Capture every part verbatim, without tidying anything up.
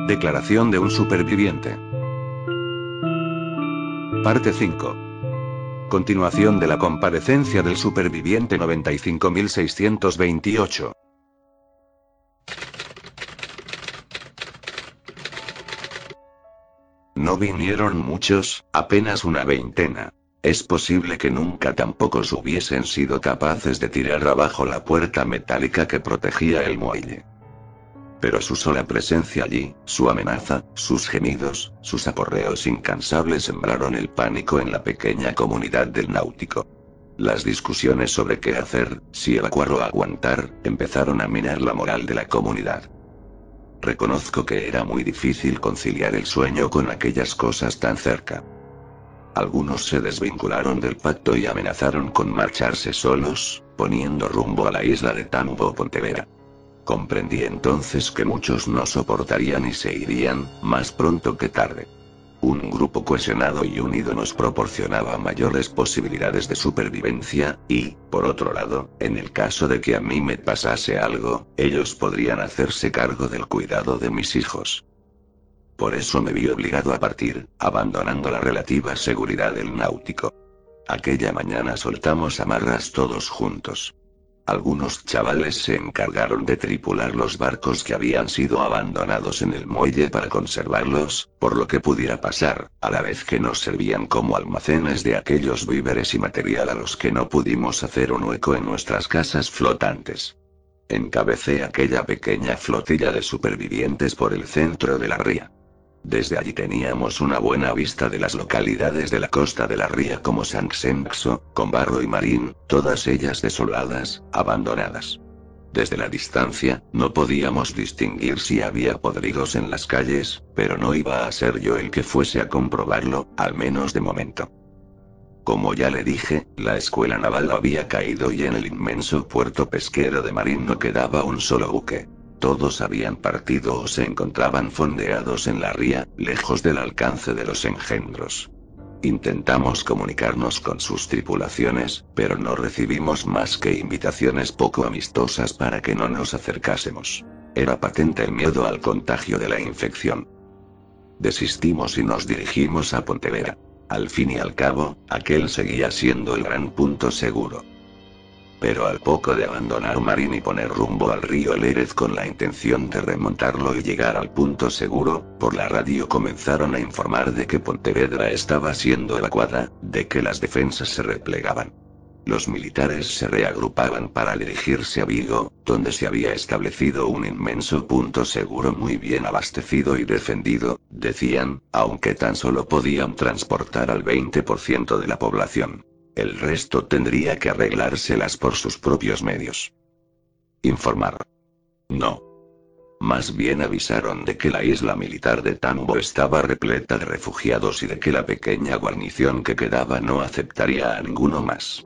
Declaración de un superviviente. Parte cinco. Continuación de la comparecencia del superviviente noventa y cinco mil seiscientos veintiocho. No vinieron muchos, apenas una veintena. Es posible que nunca tampoco hubiesen sido capaces de tirar abajo la puerta metálica que protegía el muelle. Pero su sola presencia allí, su amenaza, sus gemidos, sus aporreos incansables sembraron el pánico en la pequeña comunidad del náutico. Las discusiones sobre qué hacer, si evacuar o aguantar, empezaron a minar la moral de la comunidad. Reconozco que era muy difícil conciliar el sueño con aquellas cosas tan cerca. Algunos se desvincularon del pacto y amenazaron con marcharse solos, poniendo rumbo a la isla de Tambo o Pontevera. Comprendí entonces que muchos no soportarían y se irían, más pronto que tarde. Un grupo cohesionado y unido nos proporcionaba mayores posibilidades de supervivencia, y, por otro lado, en el caso de que a mí me pasase algo, ellos podrían hacerse cargo del cuidado de mis hijos. Por eso me vi obligado a partir, abandonando la relativa seguridad del náutico. Aquella mañana soltamos amarras todos juntos. Algunos chavales se encargaron de tripular los barcos que habían sido abandonados en el muelle para conservarlos, por lo que pudiera pasar, a la vez que nos servían como almacenes de aquellos víveres y material a los que no pudimos hacer un hueco en nuestras casas flotantes. Encabecé aquella pequeña flotilla de supervivientes por el centro de la ría. Desde allí teníamos una buena vista de las localidades de la costa de la ría como San Xenxo, Combarro y Marín, todas ellas desoladas, abandonadas. Desde la distancia, no podíamos distinguir si había podridos en las calles, pero no iba a ser yo el que fuese a comprobarlo, al menos de momento. Como ya le dije, la escuela naval había caído y en el inmenso puerto pesquero de Marín no quedaba un solo buque. Todos habían partido o se encontraban fondeados en la ría, lejos del alcance de los engendros. Intentamos comunicarnos con sus tripulaciones, pero no recibimos más que invitaciones poco amistosas para que no nos acercásemos. Era patente el miedo al contagio de la infección. Desistimos y nos dirigimos a Pontevera. Al fin y al cabo, aquel seguía siendo el gran punto seguro. Pero al poco de abandonar Marín y poner rumbo al río Lérez con la intención de remontarlo y llegar al punto seguro, por la radio comenzaron a informar de que Pontevedra estaba siendo evacuada, de que las defensas se replegaban. Los militares se reagrupaban para dirigirse a Vigo, donde se había establecido un inmenso punto seguro muy bien abastecido y defendido, decían, aunque tan solo podían transportar al veinte por ciento de la población. El resto tendría que arreglárselas por sus propios medios. Informar. No. Más bien avisaron de que la isla militar de Tambo estaba repleta de refugiados y de que la pequeña guarnición que quedaba no aceptaría a ninguno más.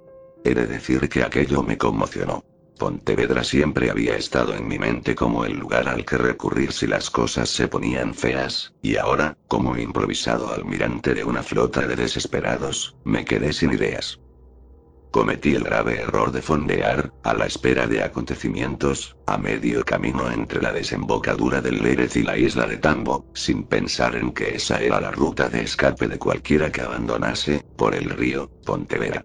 He de decir que aquello me conmocionó. Pontevedra siempre había estado en mi mente como el lugar al que recurrir si las cosas se ponían feas, y ahora, como improvisado almirante de una flota de desesperados, me quedé sin ideas. Cometí el grave error de fondear, a la espera de acontecimientos, a medio camino entre la desembocadura del Lérez y la isla de Tambo, sin pensar en que esa era la ruta de escape de cualquiera que abandonase, por el río, Pontevera.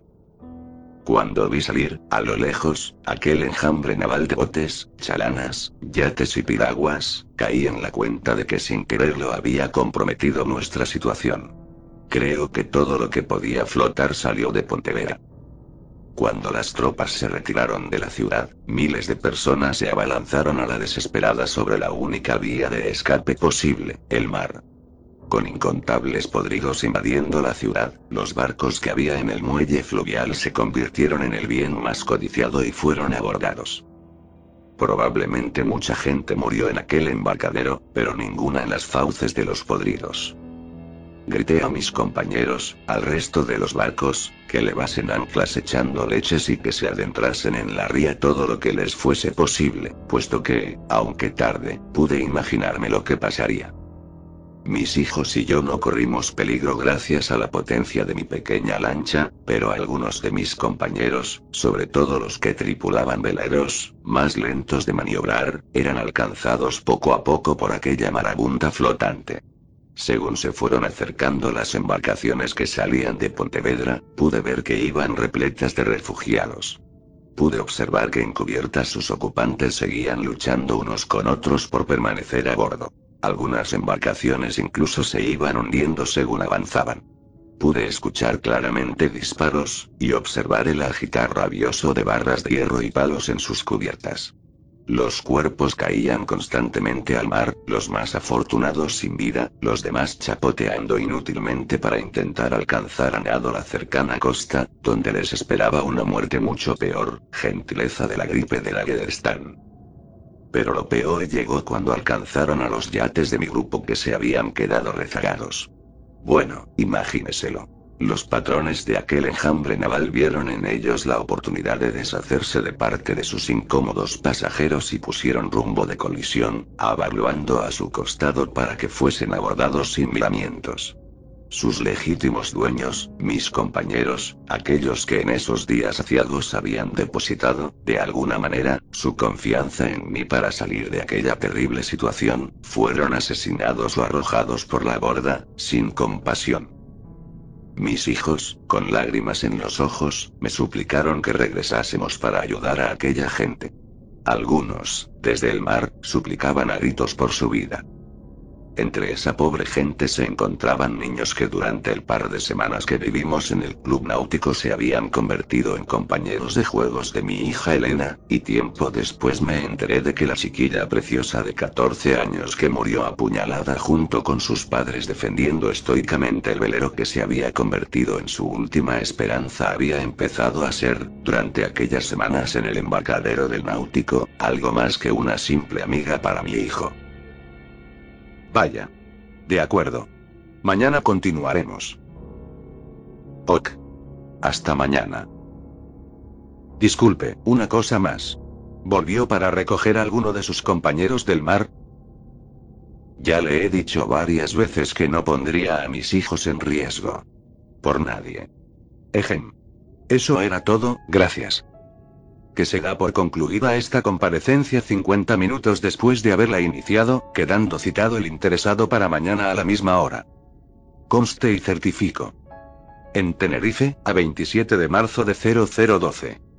Cuando vi salir, a lo lejos, aquel enjambre naval de botes, chalanas, yates y piraguas, caí en la cuenta de que sin quererlo había comprometido nuestra situación. Creo que todo lo que podía flotar salió de Pontevera. Cuando las tropas se retiraron de la ciudad, miles de personas se abalanzaron a la desesperada sobre la única vía de escape posible, el mar. Con incontables podridos invadiendo la ciudad, los barcos que había en el muelle fluvial se convirtieron en el bien más codiciado y fueron abordados. Probablemente mucha gente murió en aquel embarcadero, pero ninguna en las fauces de los podridos. Grité a mis compañeros, al resto de los barcos, que levasen anclas echando leches y que se adentrasen en la ría todo lo que les fuese posible, puesto que, aunque tarde, pude imaginarme lo que pasaría. Mis hijos y yo no corrimos peligro gracias a la potencia de mi pequeña lancha, pero algunos de mis compañeros, sobre todo los que tripulaban veleros, más lentos de maniobrar, eran alcanzados poco a poco por aquella marabunta flotante. Según se fueron acercando las embarcaciones que salían de Pontevedra, pude ver que iban repletas de refugiados. Pude observar que encubiertas sus ocupantes seguían luchando unos con otros por permanecer a bordo. Algunas embarcaciones incluso se iban hundiendo según avanzaban. Pude escuchar claramente disparos, y observar el agitar rabioso de barras de hierro y palos en sus cubiertas. Los cuerpos caían constantemente al mar, los más afortunados sin vida, los demás chapoteando inútilmente para intentar alcanzar a nado la cercana costa, donde les esperaba una muerte mucho peor, gentileza de la gripe de la Gederstan. Pero lo peor llegó cuando alcanzaron a los yates de mi grupo que se habían quedado rezagados. Bueno, imagíneselo. Los patrones de aquel enjambre naval vieron en ellos la oportunidad de deshacerse de parte de sus incómodos pasajeros y pusieron rumbo de colisión, avaluando a su costado para que fuesen abordados sin miramientos. Sus legítimos dueños, mis compañeros, aquellos que en esos días aciagos habían depositado, de alguna manera, su confianza en mí para salir de aquella terrible situación, fueron asesinados o arrojados por la borda, sin compasión. Mis hijos, con lágrimas en los ojos, me suplicaron que regresásemos para ayudar a aquella gente. Algunos, desde el mar, suplicaban a gritos por su vida. Entre esa pobre gente se encontraban niños que durante el par de semanas que vivimos en el club náutico se habían convertido en compañeros de juegos de mi hija Elena, y tiempo después me enteré de que la chiquilla preciosa de catorce años que murió apuñalada junto con sus padres defendiendo estoicamente el velero que se había convertido en su última esperanza había empezado a ser, durante aquellas semanas en el embarcadero del náutico, algo más que una simple amiga para mi hijo. Vaya. De acuerdo. Mañana continuaremos. Ok. Hasta mañana. Disculpe, una cosa más. ¿Volvió para recoger a alguno de sus compañeros del mar? Ya le he dicho varias veces que no pondría a mis hijos en riesgo. Por nadie. Ejem. Eso era todo, gracias. Que se da por concluida esta comparecencia cincuenta minutos después de haberla iniciado, quedando citado el interesado para mañana a la misma hora. Conste y certifico. En Tenerife, a veintisiete de marzo de cero cero doce.